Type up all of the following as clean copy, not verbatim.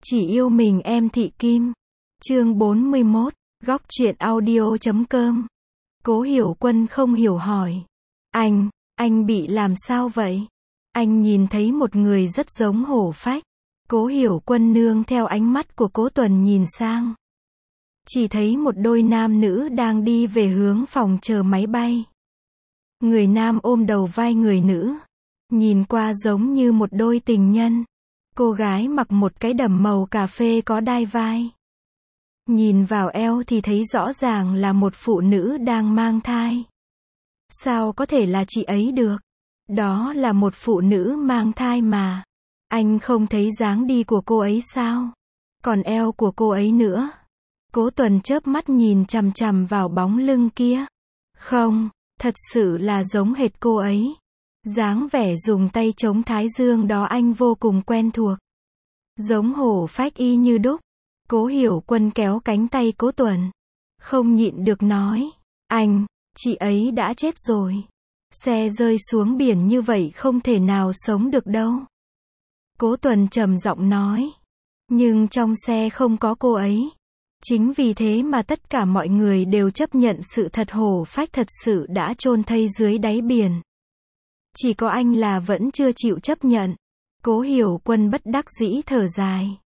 Chỉ yêu mình em Thị Kim. Chương 41, góc truyện audio.com. Cố Hiểu Quân không hiểu hỏi. Anh bị làm sao vậy? Anh nhìn thấy một người rất giống Hổ Phách. Cố Hiểu Quân nương theo ánh mắt của Cố Tuần nhìn sang. Chỉ thấy một đôi nam nữ đang đi về hướng phòng chờ máy bay. Người nam ôm đầu vai người nữ. Nhìn qua giống như một đôi tình nhân. Cô gái mặc một cái đầm màu cà phê có đai vai. Nhìn vào eo thì thấy rõ ràng là một phụ nữ đang mang thai. Sao có thể là chị ấy được? Đó là một phụ nữ mang thai mà. Anh không thấy dáng đi của cô ấy sao? Còn eo của cô ấy nữa. Cố Tuần chớp mắt nhìn chằm chằm vào bóng lưng kia. Không, thật sự là giống hệt cô ấy. Dáng vẻ dùng tay chống thái dương đó anh vô cùng quen thuộc. Giống Hổ Phách y như đúc. Cố Hiểu Quân kéo cánh tay Cố Tuần. Không nhịn được nói. Chị ấy đã chết rồi. Xe rơi xuống biển như vậy không thể nào sống được đâu. Cố Tuần trầm giọng nói. Nhưng trong xe không có cô ấy. Chính vì thế mà tất cả mọi người đều chấp nhận sự thật Hổ Phách thật sự đã chôn thây dưới đáy biển. Chỉ có anh là vẫn chưa chịu chấp nhận. Cố Hiểu Quân bất đắc dĩ thở dài.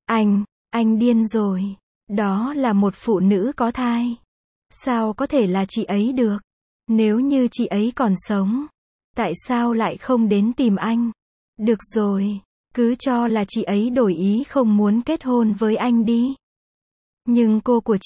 Anh điên rồi. Đó là một phụ nữ có thai. Sao có thể là chị ấy được? Nếu như chị ấy còn sống, tại sao lại không đến tìm anh? Được rồi, cứ cho là chị ấy đổi ý không muốn kết hôn với anh đi. Nhưng cô của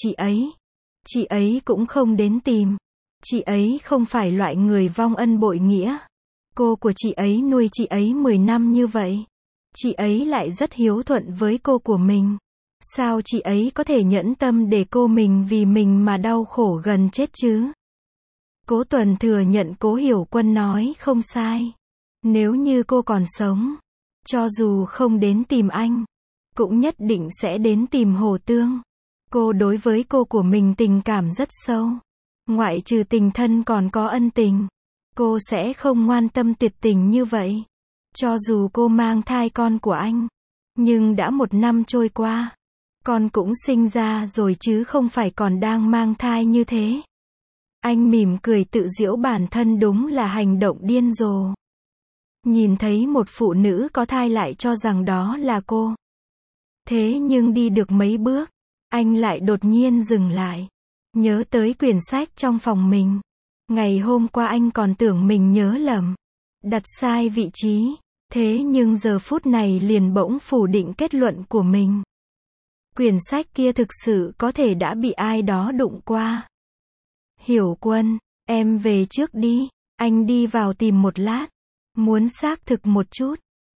chị ấy cũng không đến tìm. Chị ấy không phải loại người vong ân bội nghĩa. Cô của chị ấy nuôi chị ấy 10 năm như vậy. Chị ấy lại rất hiếu thuận với cô của mình. Sao chị ấy có thể nhẫn tâm để cô mình vì mình mà đau khổ gần chết chứ? Cố Tuần thừa nhận Cố Hiểu Quân nói không sai. Nếu như cô còn sống, cho dù không đến tìm anh, cũng nhất định sẽ đến tìm Hồ Tương. Cô đối với cô của mình tình cảm rất sâu. Ngoại trừ tình thân còn có ân tình. Cô sẽ không ngoan tâm tuyệt tình như vậy. Cho dù cô mang thai con của anh. Nhưng đã 1 năm trôi qua. Con cũng sinh ra rồi chứ không phải còn đang mang thai như thế. Anh mỉm cười tự giễu bản thân đúng là hành động điên rồ. Nhìn thấy một phụ nữ có thai lại cho rằng đó là cô. Thế nhưng đi được mấy bước, anh lại đột nhiên dừng lại. Nhớ tới quyển sách trong phòng mình. Ngày hôm qua anh còn tưởng mình nhớ lầm. Đặt sai vị trí. Thế nhưng giờ phút này liền bỗng phủ định kết luận của mình. Quyển sách kia thực sự có thể đã bị ai đó đụng qua. Hiểu Quân, em về trước đi. Anh đi vào tìm một lát. Muốn xác thực một chút.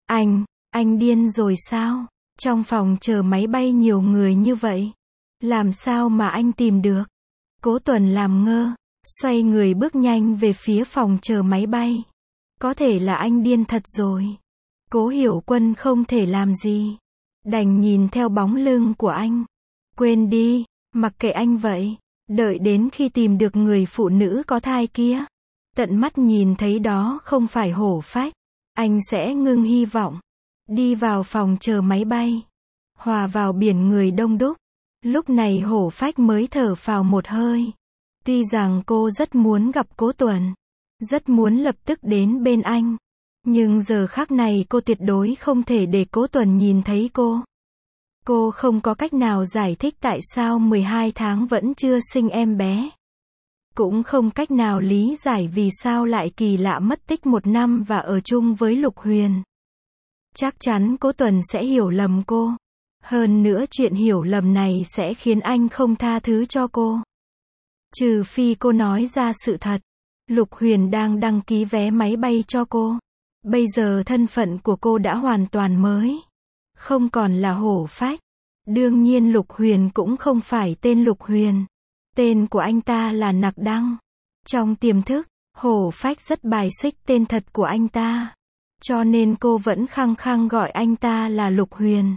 Anh điên rồi sao? Trong phòng chờ máy bay nhiều người như vậy. Làm sao mà anh tìm được? Cố Tuần làm ngơ. Xoay người bước nhanh về phía phòng chờ máy bay. Có thể là anh điên thật rồi. Cố Hiểu Quân không thể làm gì. Đành nhìn theo bóng lưng của anh. Quên đi, mặc kệ anh vậy. Đợi đến khi tìm được người phụ nữ có thai kia. Tận mắt nhìn thấy đó không phải Hổ Phách. Anh sẽ ngưng hy vọng. Đi vào phòng chờ máy bay. Hòa vào biển người đông đúc. Lúc này Hổ Phách mới thở phào một hơi. Tuy rằng cô rất muốn gặp Cố Tuần. Rất muốn lập tức đến bên anh. Nhưng giờ khắc này cô tuyệt đối không thể để Cố Tuần nhìn thấy cô. Cô không có cách nào giải thích tại sao 12 tháng vẫn chưa sinh em bé. Cũng không cách nào lý giải vì sao lại kỳ lạ mất tích 1 năm và ở chung với Lục Huyền. Chắc chắn Cố Tuần sẽ hiểu lầm cô. Hơn nữa chuyện hiểu lầm này sẽ khiến anh không tha thứ cho cô. Trừ phi cô nói ra sự thật. Lục Huyền đang đăng ký vé máy bay cho cô. Bây giờ thân phận của cô đã hoàn toàn mới. Không còn là Hổ Phách. Đương nhiên Lục Huyền cũng không phải tên Lục Huyền. Tên của anh ta là Nặc Đăng. Trong tiềm thức, Hổ Phách rất bài xích tên thật của anh ta. Cho nên cô vẫn khăng khăng gọi anh ta là Lục Huyền.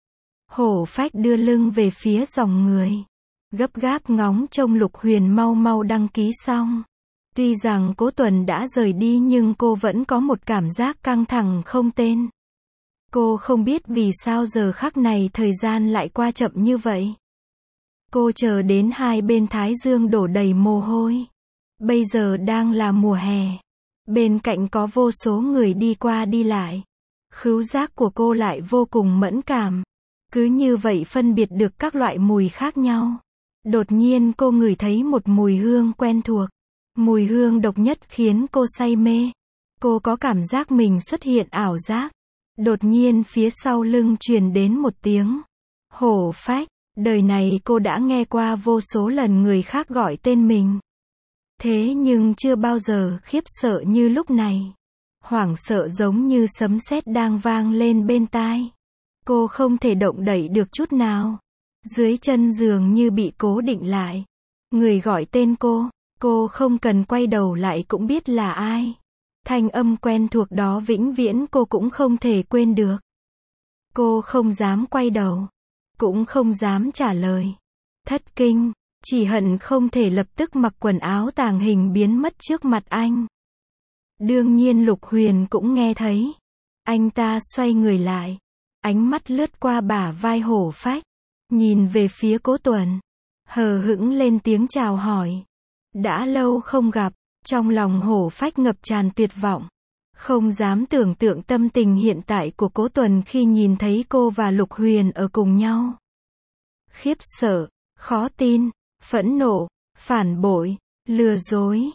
Hổ Phách đưa lưng về phía dòng người. Gấp gáp ngóng trông Lục Huyền mau mau đăng ký xong. Tuy rằng Cố Tuần đã rời đi nhưng cô vẫn có một cảm giác căng thẳng không tên. Cô không biết vì sao giờ khắc này thời gian lại qua chậm như vậy. Cô chờ đến hai bên thái dương đổ đầy mồ hôi. Bây giờ đang là mùa hè. Bên cạnh có vô số người đi qua đi lại. Khứu giác của cô lại vô cùng mẫn cảm. Cứ như vậy phân biệt được các loại mùi khác nhau. Đột nhiên cô ngửi thấy một mùi hương quen thuộc. Mùi hương độc nhất khiến cô say mê. Cô có cảm giác mình xuất hiện ảo giác. Đột nhiên phía sau lưng truyền đến một tiếng hổ phách. Đời này cô đã nghe qua vô số lần người khác gọi tên mình. Thế nhưng chưa bao giờ khiếp sợ như lúc này. Hoảng sợ giống như sấm sét đang vang lên bên tai. Cô không thể động đậy được chút nào. Dưới chân giường như bị cố định lại. Người gọi tên cô không cần quay đầu lại cũng biết là ai. Thanh âm quen thuộc đó vĩnh viễn cô cũng không thể quên được. Cô không dám quay đầu, cũng không dám trả lời. Thất kinh, chỉ hận không thể lập tức mặc quần áo tàng hình biến mất trước mặt anh. Đương nhiên Lục Huyền cũng nghe thấy. Anh ta xoay người lại, ánh mắt lướt qua bả vai hổ phách, nhìn về phía Cố Tuần, hờ hững lên tiếng chào hỏi. Đã lâu không gặp, trong lòng hổ phách ngập tràn tuyệt vọng. Không dám tưởng tượng tâm tình hiện tại của Cố Tuần khi nhìn thấy cô và Lục Huyền ở cùng nhau. Khiếp sợ, khó tin, phẫn nộ, phản bội, lừa dối.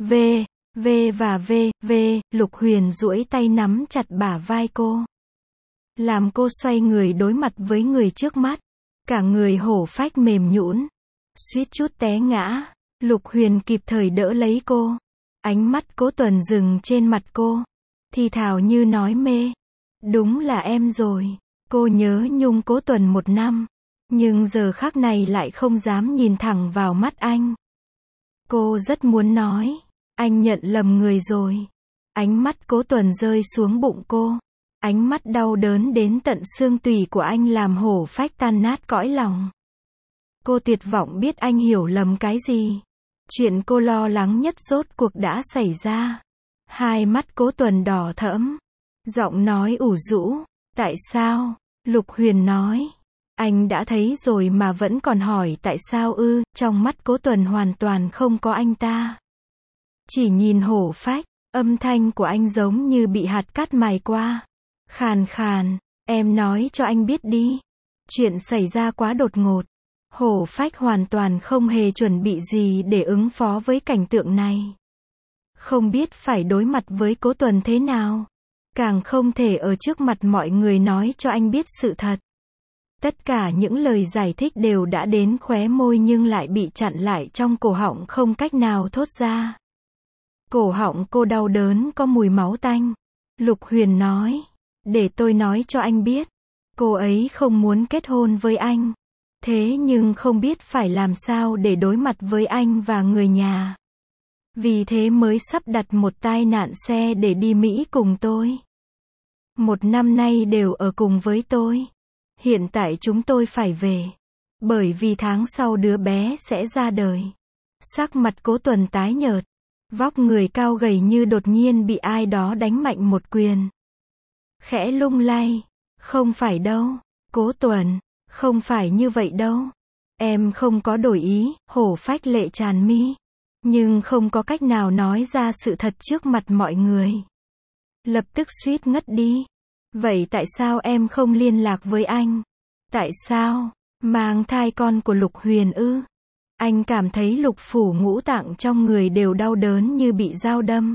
Lục Huyền duỗi tay nắm chặt bả vai cô. Làm cô xoay người đối mặt với người trước mắt. Cả người hổ phách mềm nhũn, suýt chút té ngã. Lục Huyền kịp thời đỡ lấy cô. Ánh mắt Cố Tuần dừng trên mặt cô. Thì thào như nói mê. Đúng là em rồi. Cô nhớ nhung Cố Tuần 1 năm. Nhưng giờ khắc này lại không dám nhìn thẳng vào mắt anh. Cô rất muốn nói. Anh nhận lầm người rồi. Ánh mắt Cố Tuần rơi xuống bụng cô. Ánh mắt đau đớn đến tận xương tủy của anh làm hổ phách tan nát cõi lòng. Cô tuyệt vọng biết anh hiểu lầm cái gì. Chuyện cô lo lắng nhất rốt cuộc đã xảy ra. Hai mắt Cố Tuần đỏ thẫm. Giọng nói ủ rũ. Tại sao? Lục Huyền nói. Anh đã thấy rồi mà vẫn còn hỏi tại sao ư? Trong mắt Cố Tuần hoàn toàn không có anh ta. Chỉ nhìn hổ phách, âm thanh của anh giống như bị hạt cát mài qua. Khàn khàn, em nói cho anh biết đi. Chuyện xảy ra quá đột ngột. Hổ phách hoàn toàn không hề chuẩn bị gì để ứng phó với cảnh tượng này. Không biết phải đối mặt với Cố Tuần thế nào. Càng không thể ở trước mặt mọi người nói cho anh biết sự thật. Tất cả những lời giải thích đều đã đến khóe môi nhưng lại bị chặn lại trong cổ họng không cách nào thốt ra. Cổ họng cô đau đớn có mùi máu tanh. Lục Huyền nói. Để tôi nói cho anh biết. Cô ấy không muốn kết hôn với anh. Thế nhưng không biết phải làm sao để đối mặt với anh và người nhà. Vì thế mới sắp đặt một tai nạn xe để đi Mỹ cùng tôi. 1 năm nay đều ở cùng với tôi. Hiện tại chúng tôi phải về. Bởi vì tháng sau đứa bé sẽ ra đời. Sắc mặt Cố Tuần tái nhợt. Vóc người cao gầy như đột nhiên bị ai đó đánh mạnh một quyền. Khẽ lung lay. Không phải đâu. Cố Tuần. Không phải như vậy đâu. Em không có đổi ý. Hổ phách lệ tràn mi. Nhưng không có cách nào nói ra sự thật trước mặt mọi người. Lập tức suýt ngất đi. Vậy tại sao em không liên lạc với anh? Tại sao? Mang thai con của Lục Huyền ư? Anh cảm thấy lục phủ ngũ tạng trong người đều đau đớn như bị dao đâm.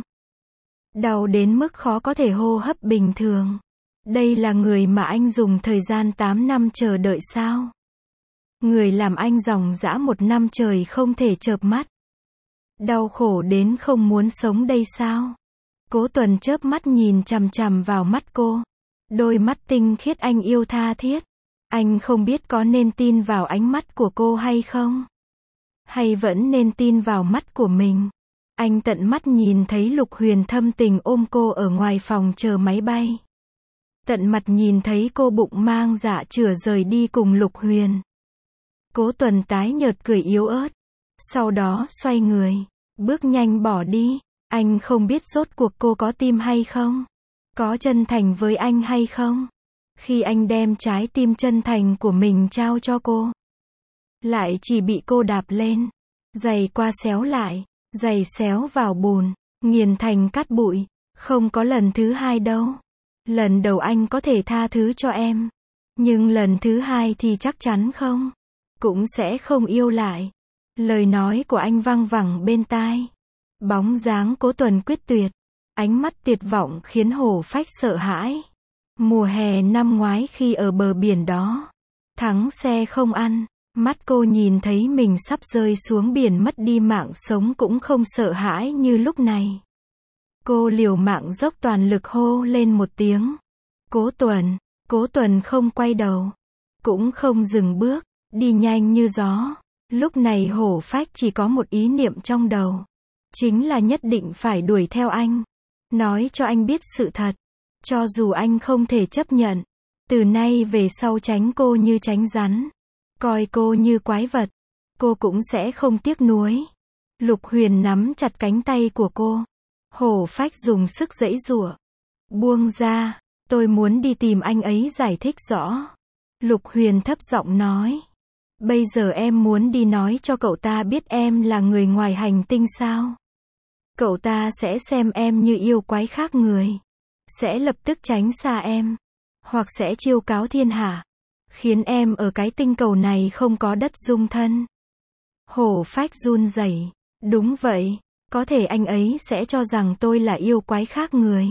Đau đến mức khó có thể hô hấp bình thường. Đây là người mà anh dùng thời gian 8 năm chờ đợi sao? Người làm anh dòng dã 1 năm trời không thể chợp mắt. Đau khổ đến không muốn sống đây sao? Cố Tuần chớp mắt nhìn chằm chằm vào mắt cô. Đôi mắt tinh khiết anh yêu tha thiết. Anh không biết có nên tin vào ánh mắt của cô hay không? Hay vẫn nên tin vào mắt của mình? Anh tận mắt nhìn thấy Lục Huyền thâm tình ôm cô ở ngoài phòng chờ máy bay. Tận mặt nhìn thấy cô bụng mang dạ chửa rời đi cùng Lục Huyền. Cố Tuần tái nhợt cười yếu ớt. Sau đó xoay người, bước nhanh bỏ đi. Anh không biết rốt cuộc cô có tim hay không? Có chân thành với anh hay không? Khi anh đem trái tim chân thành của mình trao cho cô, lại chỉ bị cô đạp lên, giày qua xéo lại, giày xéo vào bùn, nghiền thành cát bụi. Không có lần thứ hai đâu. Lần đầu anh có thể tha thứ cho em, nhưng lần thứ hai thì chắc chắn không. Cũng sẽ không yêu lại. Lời nói của anh văng vẳng bên tai. Bóng dáng Cố Tuần quyết tuyệt. Ánh mắt tuyệt vọng khiến Hổ Phách sợ hãi. Mùa hè năm ngoái khi ở bờ biển đó, thắng xe không ăn, mắt cô nhìn thấy mình sắp rơi xuống biển mất đi mạng sống cũng không sợ hãi như lúc này. Cô liều mạng dốc toàn lực hô lên một tiếng. Cố Tuần. Cố Tuần không quay đầu, cũng không dừng bước, đi nhanh như gió. Lúc này Hổ Phách chỉ có một ý niệm trong đầu, chính là nhất định phải đuổi theo anh, nói cho anh biết sự thật, cho dù anh không thể chấp nhận. Từ nay về sau tránh cô như tránh rắn, coi cô như quái vật, cô cũng sẽ không tiếc nuối. Lục Huyền nắm chặt cánh tay của cô. Hổ Phách dùng sức giãy giụa. Buông ra, tôi muốn đi tìm anh ấy giải thích rõ. Lục Huyền thấp giọng nói. Bây giờ em muốn đi nói cho cậu ta biết em là người ngoài hành tinh sao? Cậu ta sẽ xem em như yêu quái khác người, sẽ lập tức tránh xa em, hoặc sẽ chiêu cáo thiên hạ, khiến em ở cái tinh cầu này không có đất dung thân. Hổ Phách run rẩy. Đúng vậy, có thể anh ấy sẽ cho rằng tôi là yêu quái khác người,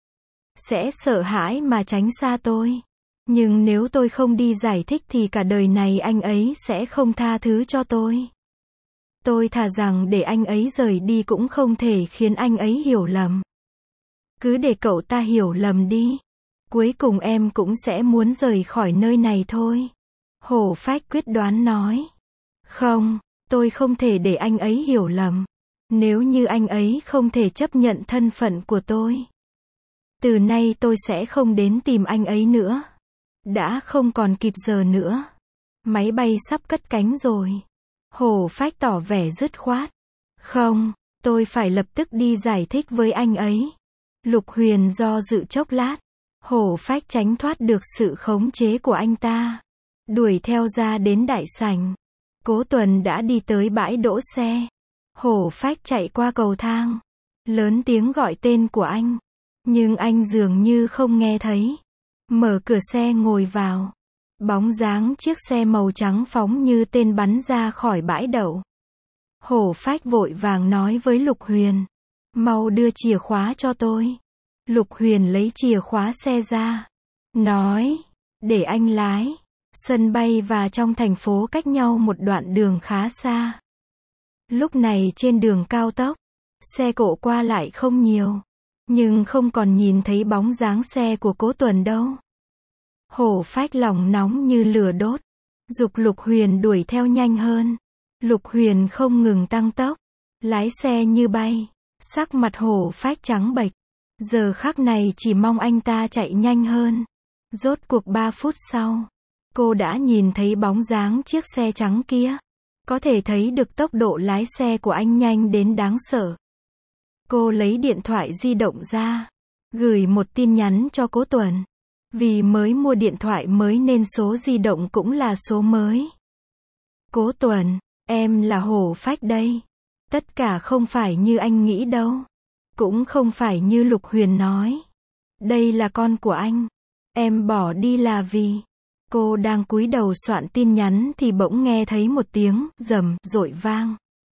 sẽ sợ hãi mà tránh xa tôi. Nhưng nếu tôi không đi giải thích thì cả đời này anh ấy sẽ không tha thứ cho tôi. Tôi thà rằng để anh ấy rời đi cũng không thể khiến anh ấy hiểu lầm. Cứ để cậu ta hiểu lầm đi. Cuối cùng em cũng sẽ muốn rời khỏi nơi này thôi. Hổ Phách quyết đoán nói. Không, tôi không thể để anh ấy hiểu lầm. Nếu như anh ấy không thể chấp nhận thân phận của tôi, từ nay tôi sẽ không đến tìm anh ấy nữa. Đã không còn kịp giờ nữa. Máy bay sắp cất cánh rồi. Hổ Phách tỏ vẻ dứt khoát. Không, tôi phải lập tức đi giải thích với anh ấy. Lục Huyền do dự chốc lát. Hổ Phách tránh thoát được sự khống chế của anh ta, đuổi theo ra đến đại sảnh. Cố Tuần đã đi tới bãi đỗ xe. Hổ Phách chạy qua cầu thang, lớn tiếng gọi tên của anh, nhưng anh dường như không nghe thấy. Mở cửa xe ngồi vào. Bóng dáng chiếc xe màu trắng phóng như tên bắn ra khỏi bãi đậu. Hổ Phách vội vàng nói với Lục Huyền. Mau đưa chìa khóa cho tôi. Lục Huyền lấy chìa khóa xe ra. Nói. Để anh lái. Sân bay và trong thành phố cách nhau một đoạn đường khá xa. Lúc này trên đường cao tốc, xe cộ qua lại không nhiều. Nhưng không còn nhìn thấy bóng dáng xe của Cố Tuần đâu. Hổ Phách lòng nóng như lửa đốt, giục Lục Huyền đuổi theo nhanh hơn. Lục Huyền không ngừng tăng tốc, lái xe như bay. Sắc mặt Hổ Phách trắng bệch, giờ khắc này chỉ mong anh ta chạy nhanh hơn. Rốt cuộc 3 phút sau, cô đã nhìn thấy bóng dáng chiếc xe trắng kia. Có thể thấy được tốc độ lái xe của anh nhanh đến đáng sợ. Cô lấy điện thoại di động ra, gửi một tin nhắn cho Cố Tuần. Vì mới mua điện thoại mới nên số di động cũng là số mới. Cố Tuần, em là Hổ Phách đây. Tất cả không phải như anh nghĩ đâu. Cũng không phải như Lục Huyền nói. Đây là con của anh. Em bỏ đi là vì... Cô đang cúi đầu soạn tin nhắn thì bỗng nghe thấy một tiếng rầm rội vang.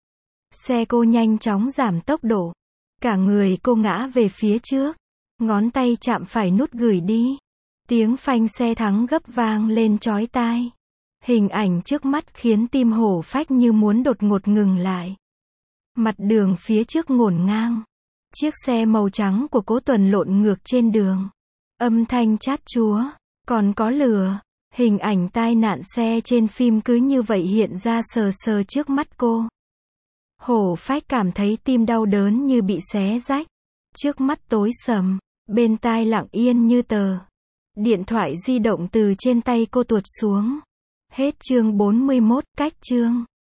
Xe cô nhanh chóng giảm tốc độ. Cả người cô ngã về phía trước. Ngón tay chạm phải nút gửi đi. Tiếng phanh xe thắng gấp vang lên chói tai. Hình ảnh trước mắt khiến tim Hổ Phách như muốn đột ngột ngừng lại. Mặt đường phía trước ngổn ngang. Chiếc xe màu trắng của Cố Tuần lộn ngược trên đường. Âm thanh chát chúa. Còn có lửa. Hình ảnh tai nạn xe trên phim cứ như vậy hiện ra sờ sờ trước mắt cô. Hổ Phách cảm thấy tim đau đớn như bị xé rách. Trước mắt tối sầm. Bên tai lặng yên như tờ. Điện thoại di động từ trên tay cô tuột xuống. Hết chương 41, cách chương.